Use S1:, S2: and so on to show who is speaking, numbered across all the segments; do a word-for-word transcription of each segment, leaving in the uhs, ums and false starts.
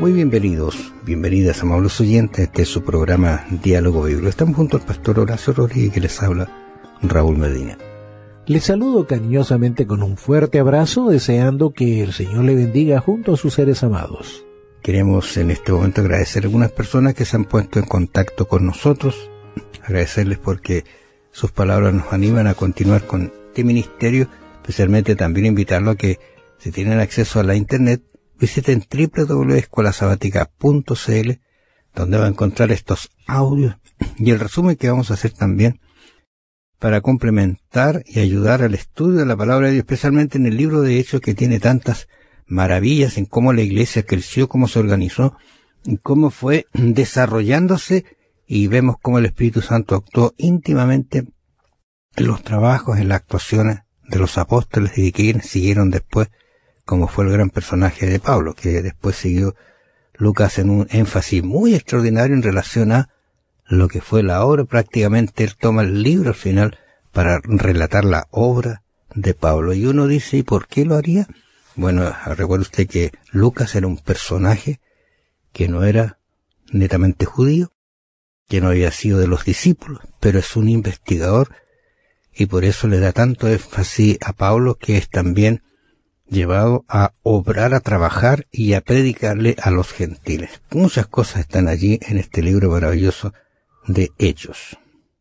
S1: Muy bienvenidos, bienvenidas, amables oyentes. Este es su programa Diálogo Bíblico. Estamos junto al pastor Horacio Rodríguez, que les habla Raúl Medina.
S2: Les saludo cariñosamente con un fuerte abrazo, deseando que el Señor le bendiga junto a sus seres amados.
S1: Queremos en este momento agradecer a algunas personas que se han puesto en contacto con nosotros, agradecerles porque sus palabras nos animan a continuar con este ministerio, especialmente también invitarlo a que, si tienen acceso a la internet, visiten doble u doble u doble u punto escuela sabática punto c l, donde va a encontrar estos audios y el resumen que vamos a hacer también para complementar y ayudar al estudio de la palabra de Dios, especialmente en el libro de Hechos, que tiene tantas maravillas en cómo la iglesia creció, cómo se organizó, y cómo fue desarrollándose, y vemos cómo el Espíritu Santo actuó íntimamente en los trabajos, en las actuaciones de los apóstoles y de quienes siguieron después, como fue el gran personaje de Pablo, que después siguió Lucas en un énfasis muy extraordinario en relación a lo que fue la obra. Prácticamente él toma el libro al final para relatar la obra de Pablo. Y uno dice, ¿y por qué lo haría? Bueno, recuerde usted que Lucas era un personaje que no era netamente judío, que no había sido de los discípulos, pero es un investigador, y por eso le da tanto énfasis a Pablo, que es también llevado a obrar, a trabajar y a predicarle a los gentiles. Muchas cosas están allí en este libro maravilloso de Hechos.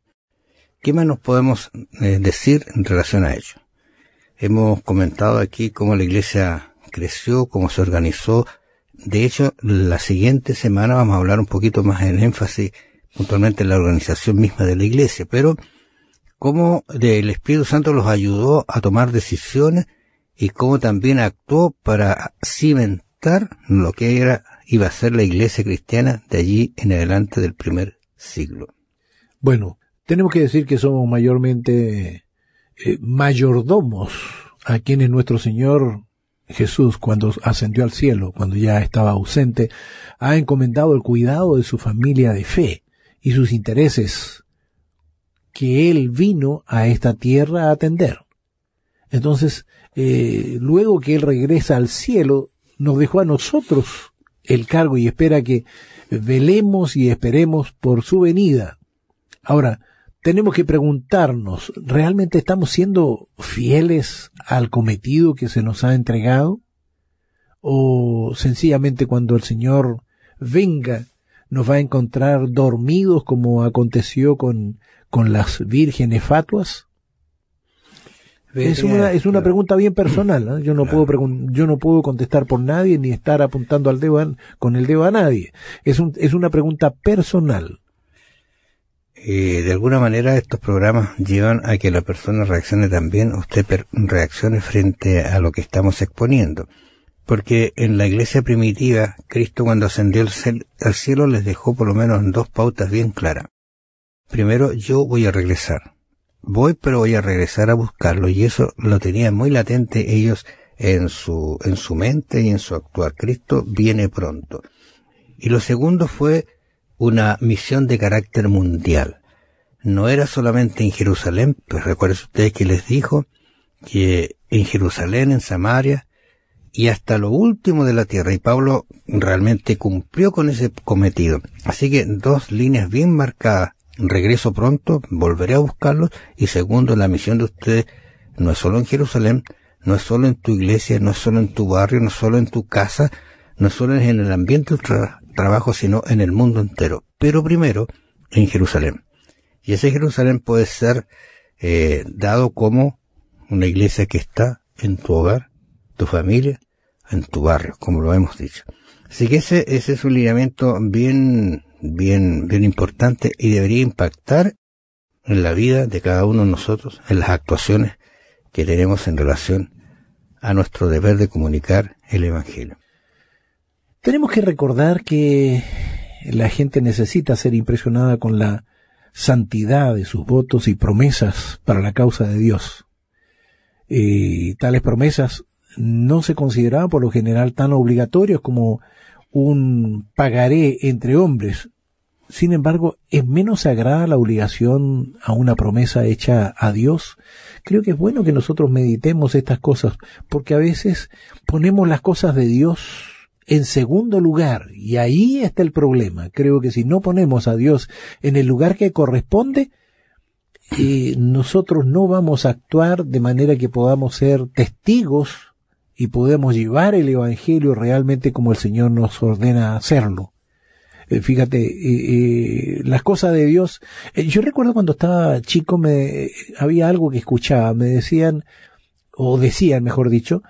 S1: ¿Qué más nos podemos eh, decir en relación a ello? Hemos comentado aquí cómo la iglesia creció, cómo se organizó. De hecho, la siguiente semana vamos a hablar un poquito más en énfasis, puntualmente en la organización misma de la iglesia, pero cómo el Espíritu Santo los ayudó a tomar decisiones y cómo también actuó para cimentar lo que era, iba a ser la iglesia cristiana de allí en adelante del primer siglo.
S2: Bueno, tenemos que decir que somos mayormente eh, mayordomos a quienes nuestro Señor Jesús, cuando ascendió al cielo, cuando ya estaba ausente, ha encomendado el cuidado de su familia de fe y sus intereses que Él vino a esta tierra a atender. Entonces, eh, luego que Él regresa al cielo, nos dejó a nosotros el cargo y espera que velemos y esperemos por su venida. Ahora, tenemos que preguntarnos, ¿realmente estamos siendo fieles al cometido que se nos ha entregado? ¿O sencillamente cuando el Señor venga nos va a encontrar dormidos como aconteció con, con las vírgenes fatuas? Es una, es una pregunta bien personal, ¿eh? Yo no puedo pregun- yo no puedo contestar por nadie ni estar apuntando al dedo a, con el dedo a nadie. Es un, es una pregunta personal.
S1: Eh, de alguna manera estos programas llevan a que la persona reaccione también, usted per- reaccione frente a lo que estamos exponiendo. Porque en la iglesia primitiva, Cristo cuando ascendió al, cel- al cielo les dejó por lo menos dos pautas bien claras. Primero, yo voy a regresar. Voy, pero voy a regresar a buscarlo, y eso lo tenían muy latente ellos en su, en su mente y en su actuar. Cristo viene pronto. Y lo segundo fue una misión de carácter mundial. No era solamente en Jerusalén, pues recuerden ustedes que les dijo que en Jerusalén, en Samaria, y hasta lo último de la tierra, y Pablo realmente cumplió con ese cometido. Así que dos líneas bien marcadas. Regreso pronto, volveré a buscarlos, y segundo, la misión de ustedes no es solo en Jerusalén, no es solo en tu iglesia, no es solo en tu barrio, no es solo en tu casa, no es solo en el ambiente de tra- trabajo, sino en el mundo entero. Pero primero, en Jerusalén. Y ese Jerusalén puede ser eh, dado como una iglesia que está en tu hogar, tu familia, en tu barrio, como lo hemos dicho. Así que ese, ese es un lineamiento bien, bien, bien importante y debería impactar en la vida de cada uno de nosotros, en las actuaciones que tenemos en relación a nuestro deber de comunicar el Evangelio.
S2: Tenemos que recordar que la gente necesita ser impresionada con la santidad de sus votos y promesas para la causa de Dios. Y tales promesas no se consideraban por lo general tan obligatorias como un pagaré entre hombres. Sin embargo, ¿es menos sagrada la obligación a una promesa hecha a Dios? Creo que es bueno que nosotros meditemos estas cosas, porque a veces ponemos las cosas de Dios en segundo lugar, y ahí está el problema. Creo que si no ponemos a Dios en el lugar que corresponde, eh, nosotros no vamos a actuar de manera que podamos ser testigos y podamos llevar el Evangelio realmente como el Señor nos ordena hacerlo. Eh, fíjate, eh, eh, las cosas de Dios. Eh, yo recuerdo cuando estaba chico, me había algo que escuchaba, me decían, o decían, mejor dicho,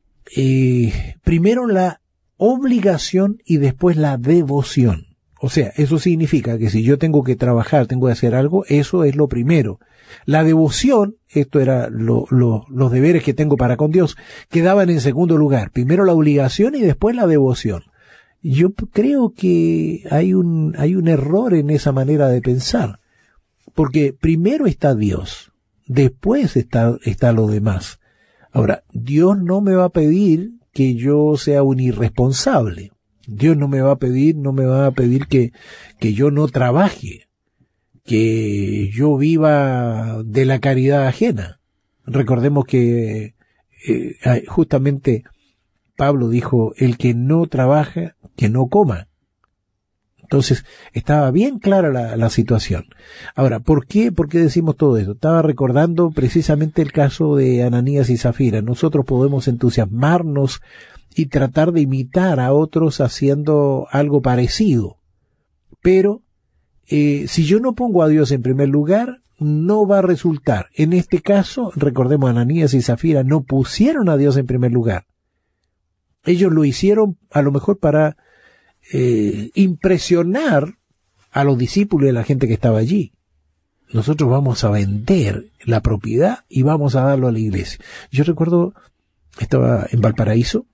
S2: eh, primero la obligación y después la devoción. O sea, eso significa que si yo tengo que trabajar, tengo que hacer algo, eso es lo primero. La devoción, esto era lo, lo, los deberes que tengo para con Dios, quedaban en segundo lugar. Primero la obligación y después la devoción. Yo creo que hay un, hay un error en esa manera de pensar. Porque primero está Dios, después está, está lo demás. Ahora, Dios no me va a pedir que yo sea un irresponsable. Dios no me va a pedir, no me va a pedir que, que yo no trabaje, que yo viva de la caridad ajena. Recordemos que eh, justamente Pablo dijo, el que no trabaja, que no coma. Entonces, estaba bien clara la, la situación. Ahora, ¿por qué? ¿Por qué decimos todo esto? Estaba recordando precisamente el caso de Ananías y Zafira. Nosotros podemos entusiasmarnos y tratar de imitar a otros haciendo algo parecido. Pero, eh, si yo no pongo a Dios en primer lugar, no va a resultar. En este caso, recordemos, Ananías y Zafira no pusieron a Dios en primer lugar. Ellos lo hicieron a lo mejor para eh, impresionar a los discípulos y a la gente que estaba allí. Nosotros vamos a vender la propiedad y vamos a darlo a la iglesia. Yo recuerdo, estaba en Valparaíso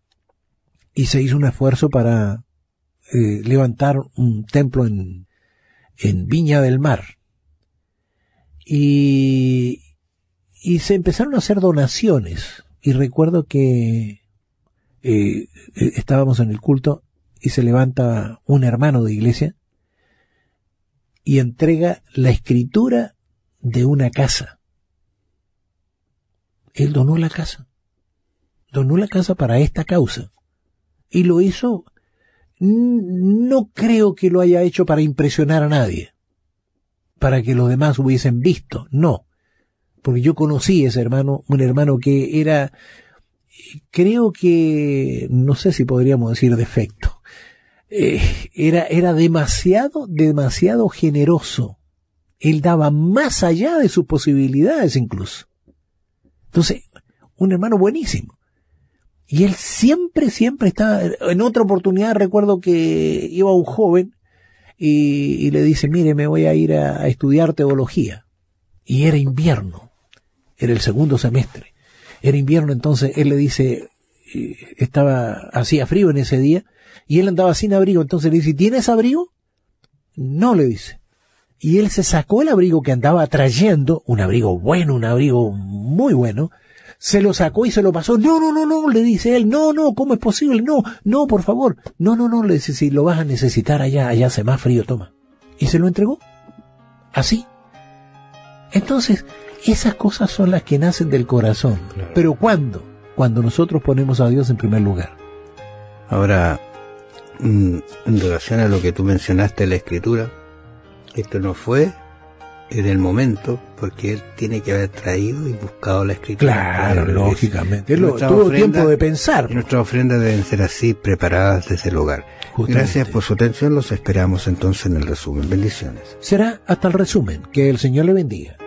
S2: y se hizo un esfuerzo para eh, levantar un templo en, en Viña del Mar. Y, y se empezaron a hacer donaciones. Y recuerdo que eh, estábamos en el culto y se levanta un hermano de iglesia y entrega la escritura de una casa. Él donó la casa. Donó la casa para esta causa. Y lo hizo, no creo que lo haya hecho para impresionar a nadie, para que los demás hubiesen visto, no. Porque yo conocí a ese hermano, un hermano que era, creo que, no sé si podríamos decir defecto, eh, era, era demasiado, demasiado generoso. Él daba más allá de sus posibilidades incluso. Entonces, un hermano buenísimo. Y él siempre, siempre estaba, en otra oportunidad recuerdo que iba un joven y, y le dice, mire, me voy a ir a, a estudiar teología. Y era invierno, era el segundo semestre. Era invierno, entonces él le dice, estaba, hacía frío en ese día, y él andaba sin abrigo, entonces le dice, ¿tienes abrigo? No, le dice. Y él se sacó el abrigo que andaba trayendo, un abrigo bueno, un abrigo muy bueno, se lo sacó y se lo pasó. No, no, no, no, le dice él, no, no, ¿cómo es posible? No, no, por favor. No, no, no, le dice, si lo vas a necesitar allá, allá hace más frío, toma. Y se lo entregó. Así. Entonces, esas cosas son las que nacen del corazón. Claro. ¿Pero cuándo? Cuando nosotros ponemos a Dios en primer lugar.
S1: Ahora, en relación a lo que tú mencionaste en la Escritura, esto no fue en el momento, porque él tiene que haber traído y buscado la Escritura.
S2: Claro, claro, lógicamente. Él tuvo ofrenda, tiempo de pensar.
S1: Nuestras ofrendas deben ser así, preparadas desde el hogar. Justamente. Gracias por su atención. Los esperamos entonces en el resumen. Bendiciones.
S2: Será hasta el resumen. Que el Señor le bendiga.